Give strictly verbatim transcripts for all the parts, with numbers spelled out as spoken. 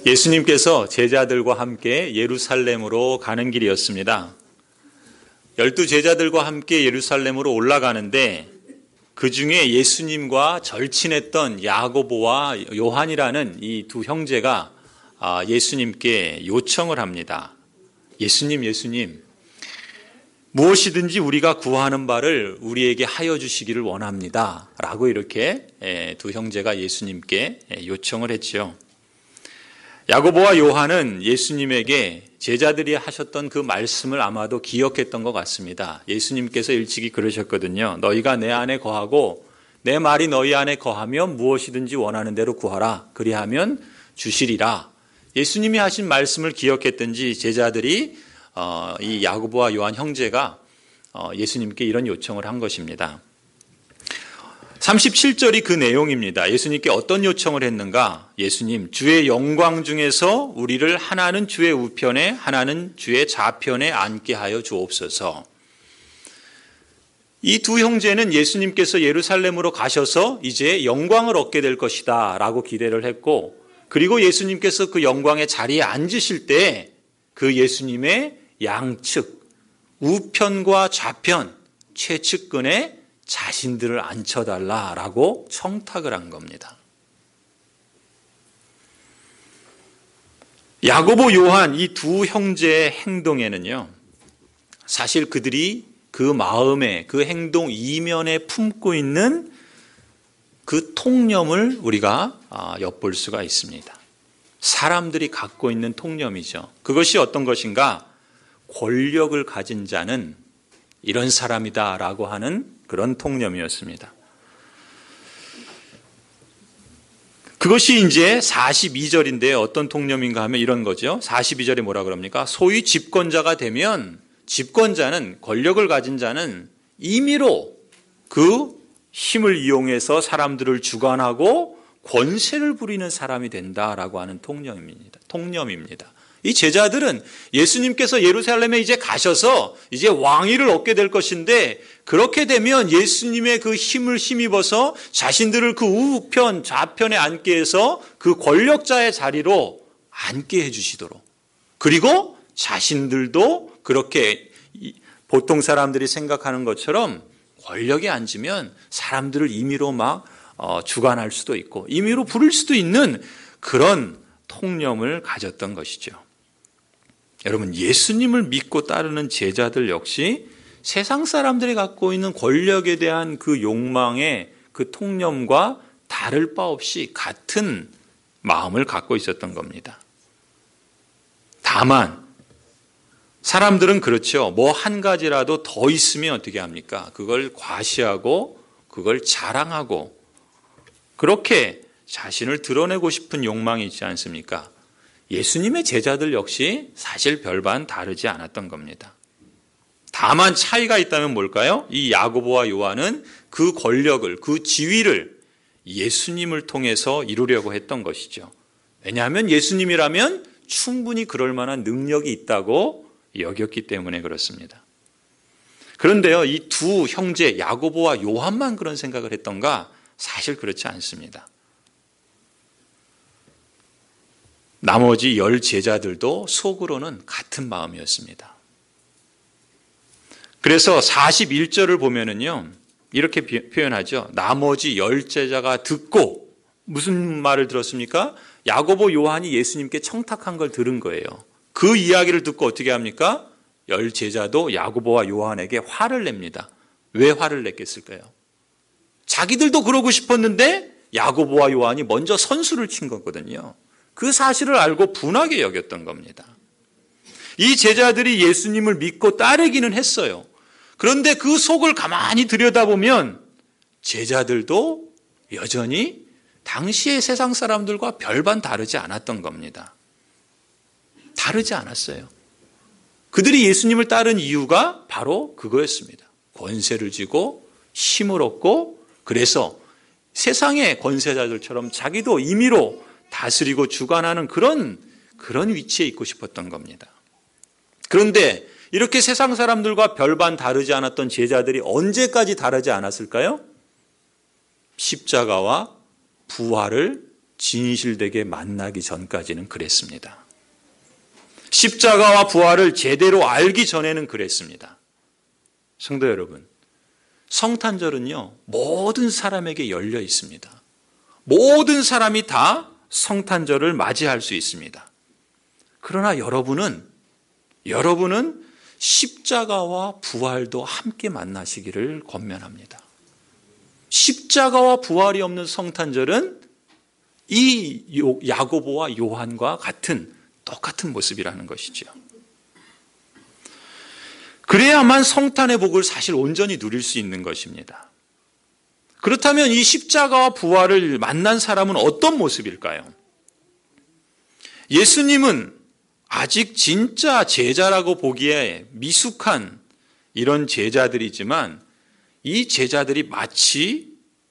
예수님께서 제자들과 함께 예루살렘으로 가는 길이었습니다. 열두 제자들과 함께 예루살렘으로 올라가는데 그 중에 예수님과 절친했던 야고보와 요한이라는 이 두 형제가 예수님께 요청을 합니다. 예수님, 예수님, 무엇이든지 우리가 구하는 바를 우리에게 하여 주시기를 원합니다. 라고 이렇게 두 형제가 예수님께 요청을 했죠. 야고보와 요한은 예수님에게 제자들이 하셨던 그 말씀을 아마도 기억했던 것 같습니다. 예수님께서 일찍이 그러셨거든요. 너희가 내 안에 거하고 내 말이 너희 안에 거하면 무엇이든지 원하는 대로 구하라. 그리하면 주시리라. 예수님이 하신 말씀을 기억했던지 제자들이 이 야고보와 요한 형제가 예수님께 이런 요청을 한 것입니다. 삼십칠 절이 그 내용입니다. 예수님께 어떤 요청을 했는가? 예수님, 주의 영광 중에서 우리를 하나는 주의 우편에 하나는 주의 좌편에 앉게 하여 주옵소서. 이 두 형제는 예수님께서 예루살렘으로 가셔서 이제 영광을 얻게 될 것이다 라고 기대를 했고, 그리고 예수님께서 그 영광의 자리에 앉으실 때 그 예수님의 양측, 우편과 좌편, 최측근에 자신들을 앉혀달라라고 청탁을 한 겁니다. 야고보, 요한 이 두 형제의 행동에는요, 사실 그들이 그 마음에 그 행동 이면에 품고 있는 그 통념을 우리가 엿볼 수가 있습니다. 사람들이 갖고 있는 통념이죠. 그것이 어떤 것인가? 권력을 가진 자는 이런 사람이다라고 하는 그런 통념이었습니다. 그것이 이제 사십이 절인데요. 어떤 통념인가 하면 이런 거죠. 사십이 절에 뭐라 그럽니까? 소위 집권자가 되면 집권자는, 권력을 가진 자는 임의로 그 힘을 이용해서 사람들을 주관하고 권세를 부리는 사람이 된다라고 하는 통념입니다. 통념입니다. 이 제자들은 예수님께서 예루살렘에 이제 가셔서 이제 왕위를 얻게 될 것인데, 그렇게 되면 예수님의 그 힘을 힘입어서 자신들을 그 우편 좌편에 앉게 해서 그 권력자의 자리로 앉게 해주시도록, 그리고 자신들도 그렇게 보통 사람들이 생각하는 것처럼 권력에 앉으면 사람들을 임의로 막 주관할 수도 있고 임의로 부릴 수도 있는 그런 통념을 가졌던 것이죠. 여러분, 예수님을 믿고 따르는 제자들 역시 세상 사람들이 갖고 있는 권력에 대한 그 욕망의 그 통념과 다를 바 없이 같은 마음을 갖고 있었던 겁니다. 다만 사람들은 그렇죠. 뭐 한 가지라도 더 있으면 어떻게 합니까? 그걸 과시하고 그걸 자랑하고 그렇게 자신을 드러내고 싶은 욕망이 있지 않습니까? 예수님의 제자들 역시 사실 별반 다르지 않았던 겁니다. 다만 차이가 있다면 뭘까요? 이 야고보와 요한은 그 권력을, 그 지위를 예수님을 통해서 이루려고 했던 것이죠. 왜냐하면 예수님이라면 충분히 그럴 만한 능력이 있다고 여겼기 때문에 그렇습니다. 그런데요, 이 두 형제 야고보와 요한만 그런 생각을 했던가? 사실 그렇지 않습니다. 나머지 열 제자들도 속으로는 같은 마음이었습니다. 그래서 사십일 절을 보면은요, 이렇게 표현하죠. 나머지 열 제자가 듣고, 무슨 말을 들었습니까? 야고보, 요한이 예수님께 청탁한 걸 들은 거예요. 그 이야기를 듣고 어떻게 합니까? 열 제자도 야고보와 요한에게 화를 냅니다. 왜 화를 냈겠을까요? 자기들도 그러고 싶었는데 야고보와 요한이 먼저 선수를 친 거거든요. 그 사실을 알고 분하게 여겼던 겁니다. 이 제자들이 예수님을 믿고 따르기는 했어요. 그런데 그 속을 가만히 들여다보면 제자들도 여전히 당시의 세상 사람들과 별반 다르지 않았던 겁니다. 다르지 않았어요. 그들이 예수님을 따른 이유가 바로 그거였습니다. 권세를 쥐고 힘을 얻고, 그래서 세상의 권세자들처럼 자기도 임의로 다스리고 주관하는 그런, 그런 위치에 있고 싶었던 겁니다. 그런데 이렇게 세상 사람들과 별반 다르지 않았던 제자들이 언제까지 다르지 않았을까요? 십자가와 부활을 진실되게 만나기 전까지는 그랬습니다. 십자가와 부활을 제대로 알기 전에는 그랬습니다. 성도 여러분, 성탄절은요, 모든 사람에게 열려 있습니다. 모든 사람이 다 성탄절을 맞이할 수 있습니다. 그러나 여러분은, 여러분은 십자가와 부활도 함께 만나시기를 권면합니다. 십자가와 부활이 없는 성탄절은 이 야고보와 요한과 같은 똑같은 모습이라는 것이죠. 그래야만 성탄의 복을 사실 온전히 누릴 수 있는 것입니다. 그렇다면 이 십자가와 부활을 만난 사람은 어떤 모습일까요? 예수님은 아직 진짜 제자라고 보기에 미숙한 이런 제자들이지만 이 제자들이 마치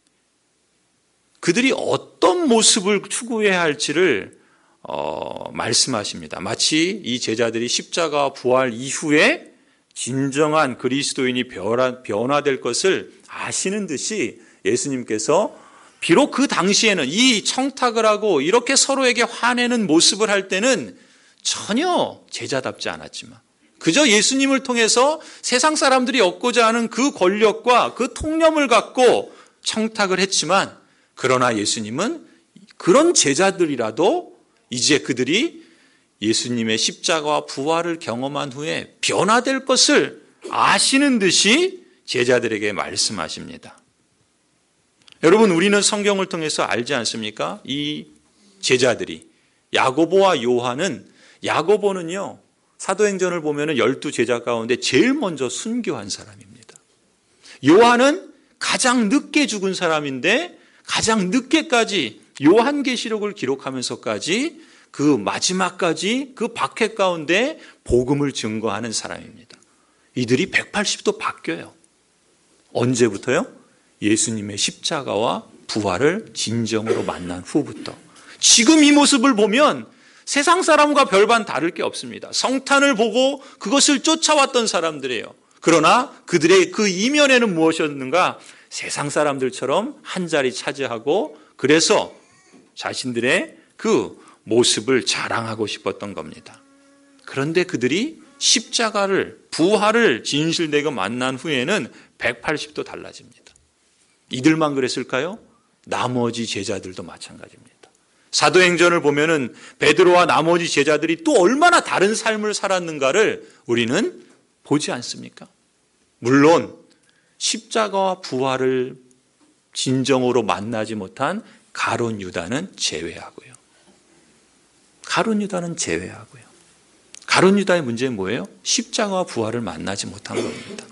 그들이 어떤 모습을 추구해야 할지를 어, 말씀하십니다. 마치 이 제자들이 십자가와 부활 이후에 진정한 그리스도인이 변화, 변화될 것을 아시는 듯이 예수님께서 비록 그 당시에는 이 청탁을 하고 이렇게 서로에게 화내는 모습을 할 때는 전혀 제자답지 않았지만 그저 예수님을 통해서 세상 사람들이 얻고자 하는 그 권력과 그 통념을 갖고 청탁을 했지만 그러나 예수님은 그런 제자들이라도 이제 그들이 예수님의 십자가와 부활을 경험한 후에 변화될 것을 아시는 듯이 제자들에게 말씀하십니다. 여러분, 우리는 성경을 통해서 알지 않습니까? 이 제자들이 야고보와 요한은, 야고보는요 사도행전을 보면 열두 제자 가운데 제일 먼저 순교한 사람입니다. 요한은 가장 늦게 죽은 사람인데 가장 늦게까지 요한계시록을 기록하면서까지 그 마지막까지 그 박해 가운데 복음을 증거하는 사람입니다. 이들이 백팔십 도 바뀌어요. 언제부터요? 예수님의 십자가와 부활을 진정으로 만난 후부터. 지금 이 모습을 보면 세상 사람과 별반 다를 게 없습니다. 성탄을 보고 그것을 쫓아왔던 사람들이에요. 그러나 그들의 그 이면에는 무엇이었는가? 세상 사람들처럼 한 자리 차지하고 그래서 자신들의 그 모습을 자랑하고 싶었던 겁니다. 그런데 그들이 십자가를, 부활을 진실되게 만난 후에는 백팔십 도 달라집니다. 이들만 그랬을까요? 나머지 제자들도 마찬가지입니다. 사도행전을 보면은 베드로와 나머지 제자들이 또 얼마나 다른 삶을 살았는가를 우리는 보지 않습니까? 물론 십자가와 부활을 진정으로 만나지 못한 가룟 유다는 제외하고요. 가룟 유다는 제외하고요. 가룟 유다의 문제는 뭐예요? 십자가와 부활을 만나지 못한 겁니다.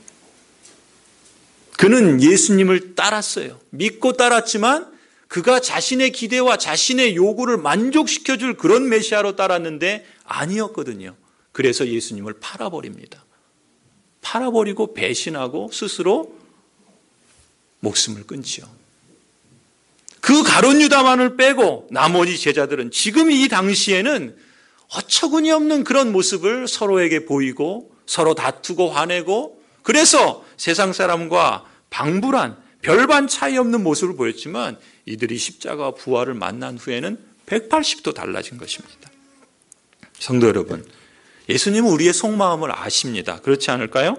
그는 예수님을 따랐어요. 믿고 따랐지만 그가 자신의 기대와 자신의 요구를 만족시켜줄 그런 메시아로 따랐는데 아니었거든요. 그래서 예수님을 팔아버립니다. 팔아버리고 배신하고 스스로 목숨을 끊지요. 그 가룟 유다만을 빼고 나머지 제자들은 지금 이 당시에는 어처구니 없는 그런 모습을 서로에게 보이고 서로 다투고 화내고 그래서 세상 사람과 방불한 별반 차이 없는 모습을 보였지만 이들이 십자가와 부활을 만난 후에는 백팔십 도 달라진 것입니다. 성도 여러분, 예수님은 우리의 속마음을 아십니다. 그렇지 않을까요?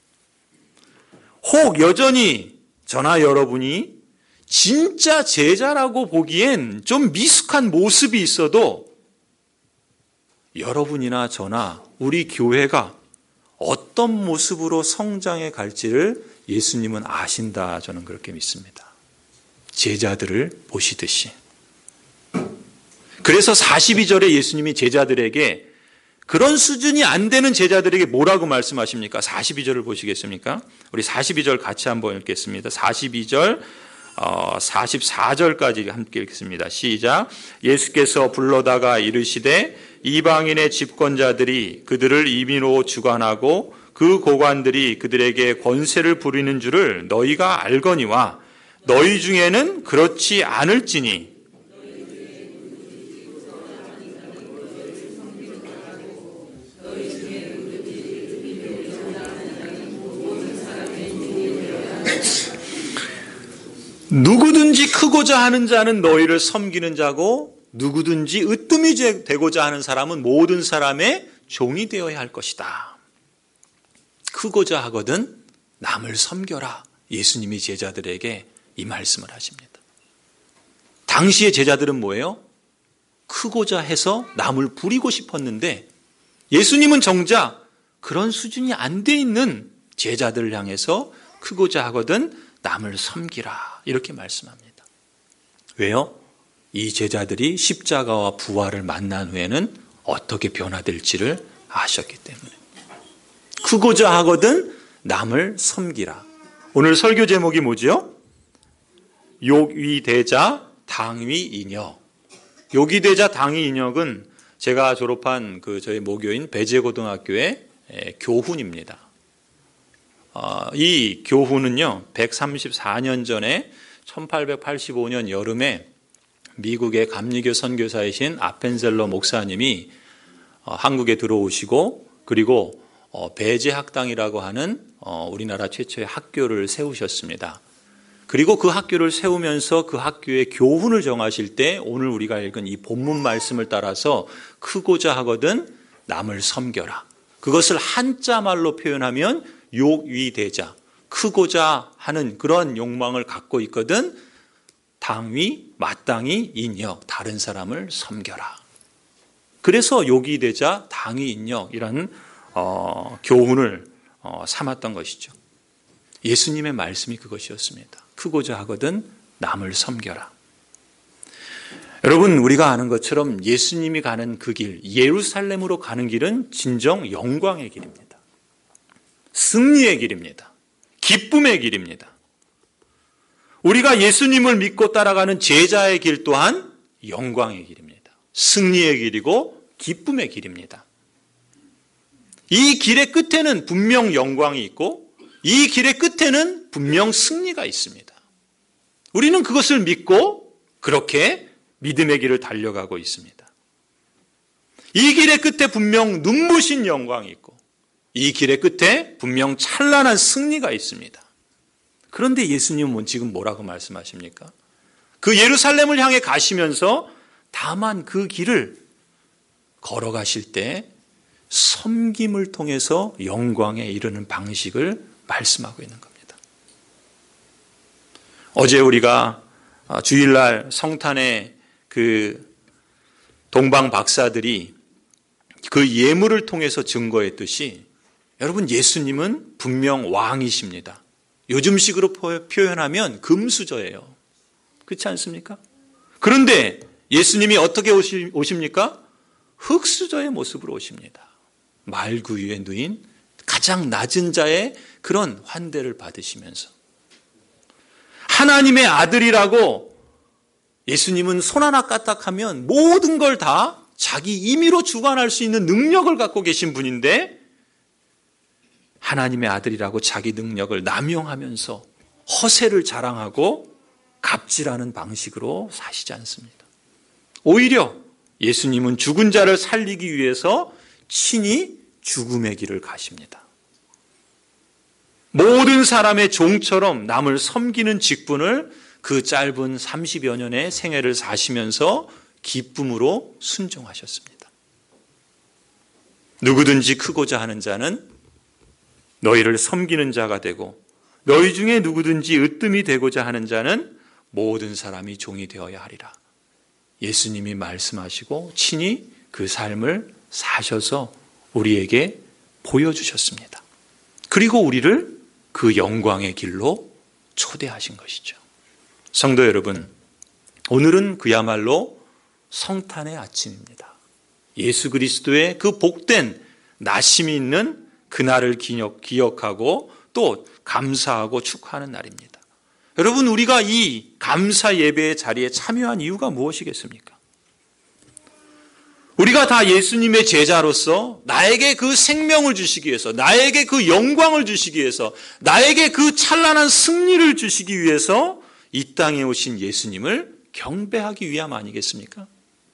혹 여전히 저나 여러분이 진짜 제자라고 보기엔 좀 미숙한 모습이 있어도 여러분이나 저나 우리 교회가 어떤 모습으로 성장해 갈지를 예수님은 아신다. 저는 그렇게 믿습니다. 제자들을 보시듯이. 그래서 사십이 절에 예수님이 제자들에게 그런 수준이 안 되는 제자들에게 뭐라고 말씀하십니까? 사십이 절을 보시겠습니까? 우리 사십이 절 같이 한번 읽겠습니다. 사십이 절, 어, 사십사 절까지 함께 읽겠습니다. 시작. 예수께서 불러다가 이르시되 이방인의 집권자들이 그들을 임의로 주관하고 그 고관들이 그들에게 권세를 부리는 줄을 너희가 알거니와 너희 중에는 그렇지 않을지니 누구든지 크고자 하는 자는 너희를 섬기는 자고 누구든지 으뜸이 되고자 하는 사람은 모든 사람의 종이 되어야 할 것이다. 크고자 하거든 남을 섬겨라. 예수님이 제자들에게 이 말씀을 하십니다. 당시의 제자들은 뭐예요? 크고자 해서 남을 부리고 싶었는데 예수님은 정작 그런 수준이 안 돼 있는 제자들을 향해서 크고자 하거든 남을 섬기라 이렇게 말씀합니다. 왜요? 이 제자들이 십자가와 부활을 만난 후에는 어떻게 변화될지를 아셨기 때문에. 크고자 하거든 남을 섬기라. 오늘 설교 제목이 뭐죠? 욕위대자 당위인역. 욕위대자 당위인역은 제가 졸업한 그 저희 모교인 배재고등학교의 교훈입니다. 이 교훈은요, 백삼십사 년 전에 천팔백팔십오 년 여름에 미국의 감리교 선교사이신 아펜셀러 목사님이 한국에 들어오시고 그리고 배재학당이라고 하는 우리나라 최초의 학교를 세우셨습니다. 그리고 그 학교를 세우면서 그 학교의 교훈을 정하실 때 오늘 우리가 읽은 이 본문 말씀을 따라서 크고자 하거든 남을 섬겨라. 그것을 한자말로 표현하면 욕위대자, 크고자 하는 그런 욕망을 갖고 있거든 당위, 마땅히 인역, 다른 사람을 섬겨라. 그래서 욕위대자 당위인역이라는 어, 교훈을 어, 삼았던 것이죠. 예수님의 말씀이 그것이었습니다. 크고자 하거든 남을 섬겨라. 여러분, 우리가 아는 것처럼 예수님이 가는 그 길, 예루살렘으로 가는 길은 진정 영광의 길입니다. 승리의 길입니다. 기쁨의 길입니다. 우리가 예수님을 믿고 따라가는 제자의 길 또한 영광의 길입니다. 승리의 길이고 기쁨의 길입니다. 이 길의 끝에는 분명 영광이 있고 이 길의 끝에는 분명 승리가 있습니다. 우리는 그것을 믿고 그렇게 믿음의 길을 달려가고 있습니다. 이 길의 끝에 분명 눈부신 영광이 있고 이 길의 끝에 분명 찬란한 승리가 있습니다. 그런데 예수님은 지금 뭐라고 말씀하십니까? 그 예루살렘을 향해 가시면서 다만 그 길을 걸어가실 때 섬김을 통해서 영광에 이르는 방식을 말씀하고 있는 겁니다. 어제 우리가 주일날 성탄에 그 동방 박사들이 그 예물을 통해서 증거했듯이 여러분 예수님은 분명 왕이십니다. 요즘식으로 표현하면 금수저예요. 그렇지 않습니까? 그런데 예수님이 어떻게 오십니까? 흙수저의 모습으로 오십니다. 말구유에 누인 가장 낮은 자의 그런 환대를 받으시면서 하나님의 아들이라고 예수님은 손 하나 까딱하면 모든 걸 다 자기 임의로 주관할 수 있는 능력을 갖고 계신 분인데 하나님의 아들이라고 자기 능력을 남용하면서 허세를 자랑하고 갑질하는 방식으로 사시지 않습니다. 오히려 예수님은 죽은 자를 살리기 위해서 친히 죽음의 길을 가십니다. 모든 사람의 종처럼 남을 섬기는 직분을 그 짧은 삼십여 년의 생애를 사시면서 기쁨으로 순종하셨습니다. 누구든지 크고자 하는 자는 너희를 섬기는 자가 되고 너희 중에 누구든지 으뜸이 되고자 하는 자는 모든 사람이 종이 되어야 하리라. 예수님이 말씀하시고 친히 그 삶을 사셔서 우리에게 보여주셨습니다. 그리고 우리를 그 영광의 길로 초대하신 것이죠. 성도 여러분, 오늘은 그야말로 성탄의 아침입니다. 예수 그리스도의 그 복된 나심이 있는 그날을 기억, 기억하고 또 감사하고 축하하는 날입니다. 여러분, 우리가 이 감사 예배의 자리에 참여한 이유가 무엇이겠습니까? 우리가 다 예수님의 제자로서 나에게 그 생명을 주시기 위해서, 나에게 그 영광을 주시기 위해서, 나에게 그 찬란한 승리를 주시기 위해서 이 땅에 오신 예수님을 경배하기 위함 아니겠습니까?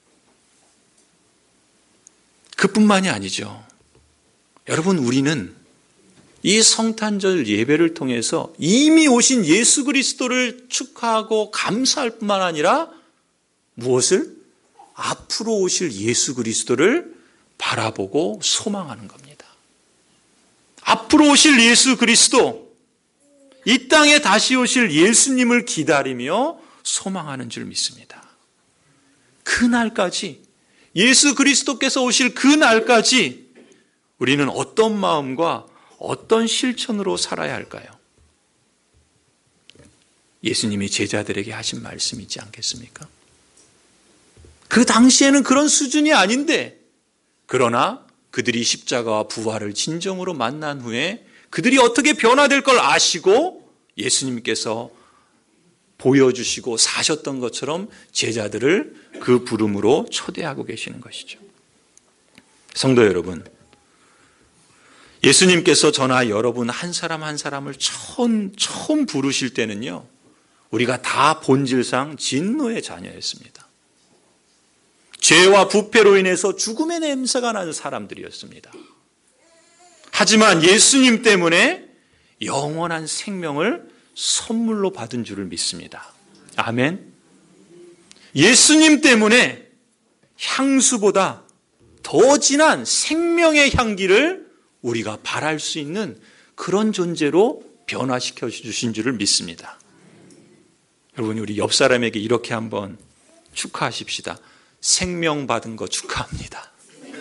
그뿐만이 아니죠. 여러분, 우리는 이 성탄절 예배를 통해서 이미 오신 예수 그리스도를 축하하고 감사할 뿐만 아니라 무엇을? 앞으로 오실 예수 그리스도를 바라보고 소망하는 겁니다. 앞으로 오실 예수 그리스도, 이 땅에 다시 오실 예수님을 기다리며 소망하는 줄 믿습니다. 그 날까지, 예수 그리스도께서 오실 그 날까지 우리는 어떤 마음과 어떤 실천으로 살아야 할까요? 예수님이 제자들에게 하신 말씀이지 않겠습니까? 그 당시에는 그런 수준이 아닌데, 그러나 그들이 십자가와 부활을 진정으로 만난 후에 그들이 어떻게 변화될 걸 아시고 예수님께서 보여주시고 사셨던 것처럼 제자들을 그 부름으로 초대하고 계시는 것이죠. 성도 여러분, 예수님께서 저나 여러분 한 사람 한 사람을 처음, 처음 부르실 때는요, 우리가 다 본질상 진노의 자녀였습니다. 죄와 부패로 인해서 죽음의 냄새가 나는 사람들이었습니다. 하지만 예수님 때문에 영원한 생명을 선물로 받은 줄을 믿습니다. 아멘. 예수님 때문에 향수보다 더 진한 생명의 향기를 우리가 바랄 수 있는 그런 존재로 변화시켜 주신 줄을 믿습니다. 여러분, 우리 옆 사람에게 이렇게 한번 축하하십시다. 생명 받은 거 축하합니다.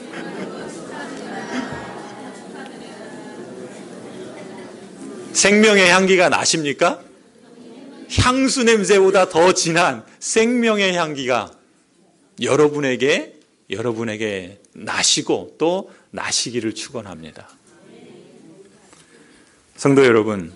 생명의 향기가 나십니까? 향수 냄새보다 더 진한 생명의 향기가 여러분에게 여러분에게 나시고 또 나시기를 축원합니다. 성도 여러분,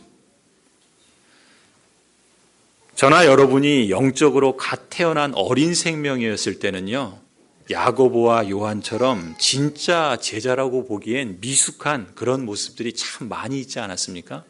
저나 여러분이 영적으로 갓 태어난 어린 생명이었을 때는요, 야고보와 요한처럼 진짜 제자라고 보기엔 미숙한 그런 모습들이 참 많이 있지 않았습니까?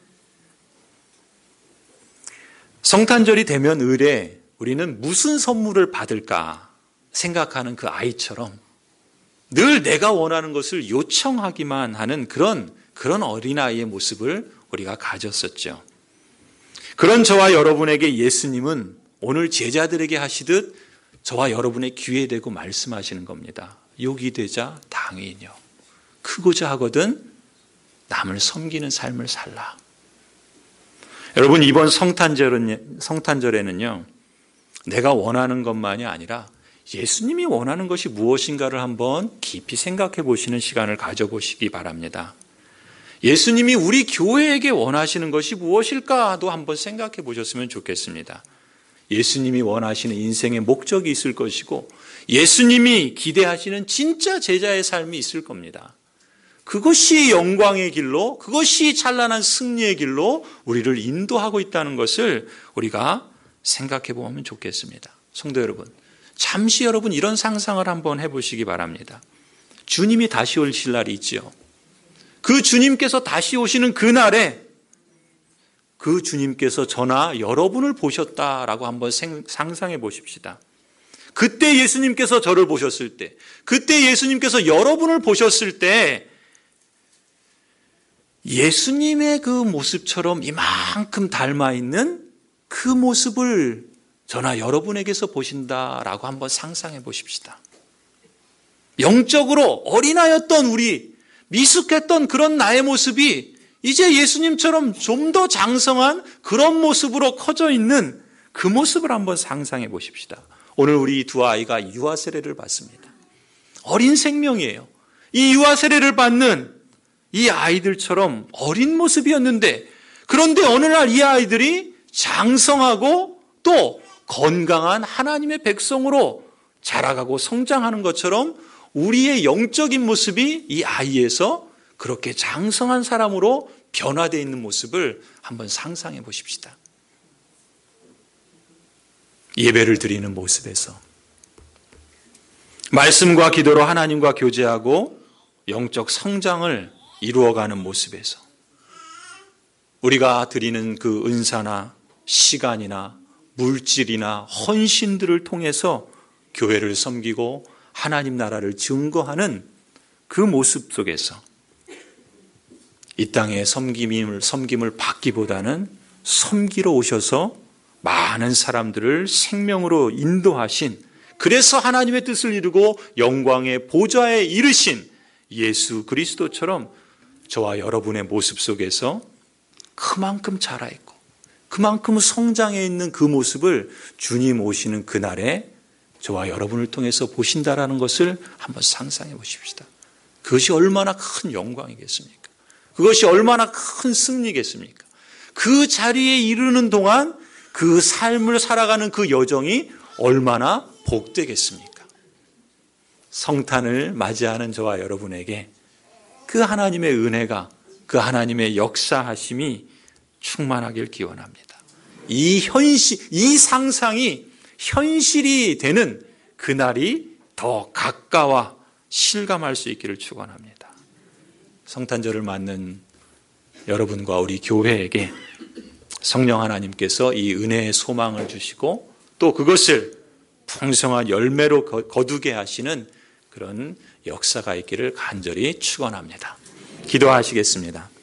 성탄절이 되면 을에 우리는 무슨 선물을 받을까 생각하는 그 아이처럼 늘 내가 원하는 것을 요청하기만 하는 그런, 그런 어린아이의 모습을 우리가 가졌었죠. 그런 저와 여러분에게 예수님은 오늘 제자들에게 하시듯 저와 여러분의 귀에 대고 말씀하시는 겁니다. 욕이 되자 당연히요. 크고자 하거든 남을 섬기는 삶을 살라. 여러분, 이번 성탄절은, 성탄절에는요, 내가 원하는 것만이 아니라 예수님이 원하는 것이 무엇인가를 한번 깊이 생각해 보시는 시간을 가져보시기 바랍니다. 예수님이 우리 교회에게 원하시는 것이 무엇일까도 한번 생각해 보셨으면 좋겠습니다. 예수님이 원하시는 인생의 목적이 있을 것이고 예수님이 기대하시는 진짜 제자의 삶이 있을 겁니다. 그것이 영광의 길로, 그것이 찬란한 승리의 길로 우리를 인도하고 있다는 것을 우리가 생각해 보면 좋겠습니다. 성도 여러분, 잠시 여러분 이런 상상을 한번 해보시기 바랍니다. 주님이 다시 오실 날이 있지요. 그 주님께서 다시 오시는 그날에 그 주님께서 저나 여러분을 보셨다라고 한번 상상해 보십시다. 그때 예수님께서 저를 보셨을 때, 그때 예수님께서 여러분을 보셨을 때 예수님의 그 모습처럼 이만큼 닮아있는 그 모습을 저나 여러분에게서 보신다라고 한번 상상해 보십시다. 영적으로 어린아였던 우리, 미숙했던 그런 나의 모습이 이제 예수님처럼 좀 더 장성한 그런 모습으로 커져 있는 그 모습을 한번 상상해 보십시다. 오늘 우리 두 아이가 유아 세례를 받습니다. 어린 생명이에요. 이 유아 세례를 받는 이 아이들처럼 어린 모습이었는데, 그런데 어느 날 이 아이들이 장성하고 또 건강한 하나님의 백성으로 자라가고 성장하는 것처럼 우리의 영적인 모습이 이 아이에서 그렇게 장성한 사람으로 변화되어 있는 모습을 한번 상상해 보십시다. 예배를 드리는 모습에서, 말씀과 기도로 하나님과 교제하고 영적 성장을 이루어가는 모습에서, 우리가 드리는 그 은사나 시간이나 물질이나 헌신들을 통해서 교회를 섬기고 하나님 나라를 증거하는 그 모습 속에서 이 땅의 섬김을, 섬김을 받기보다는 섬기러 오셔서 많은 사람들을 생명으로 인도하신 그래서 하나님의 뜻을 이루고 영광의 보좌에 이르신 예수 그리스도처럼 저와 여러분의 모습 속에서 그만큼 자라있고 그만큼 성장해 있는 그 모습을 주님 오시는 그날에 저와 여러분을 통해서 보신다라는 것을 한번 상상해 보십시다. 그것이 얼마나 큰 영광이겠습니까? 그것이 얼마나 큰 승리겠습니까? 그 자리에 이르는 동안 그 삶을 살아가는 그 여정이 얼마나 복되겠습니까? 성탄을 맞이하는 저와 여러분에게 그 하나님의 은혜가, 그 하나님의 역사하심이 충만하길 기원합니다. 이 현실, 이 상상이 현실이 되는 그날이 더 가까워 실감할 수 있기를 축원합니다. 성탄절을 맞는 여러분과 우리 교회에게 성령 하나님께서 이 은혜의 소망을 주시고 또 그것을 풍성한 열매로 거두게 하시는 그런 역사가 있기를 간절히 축원합니다. 기도하시겠습니다.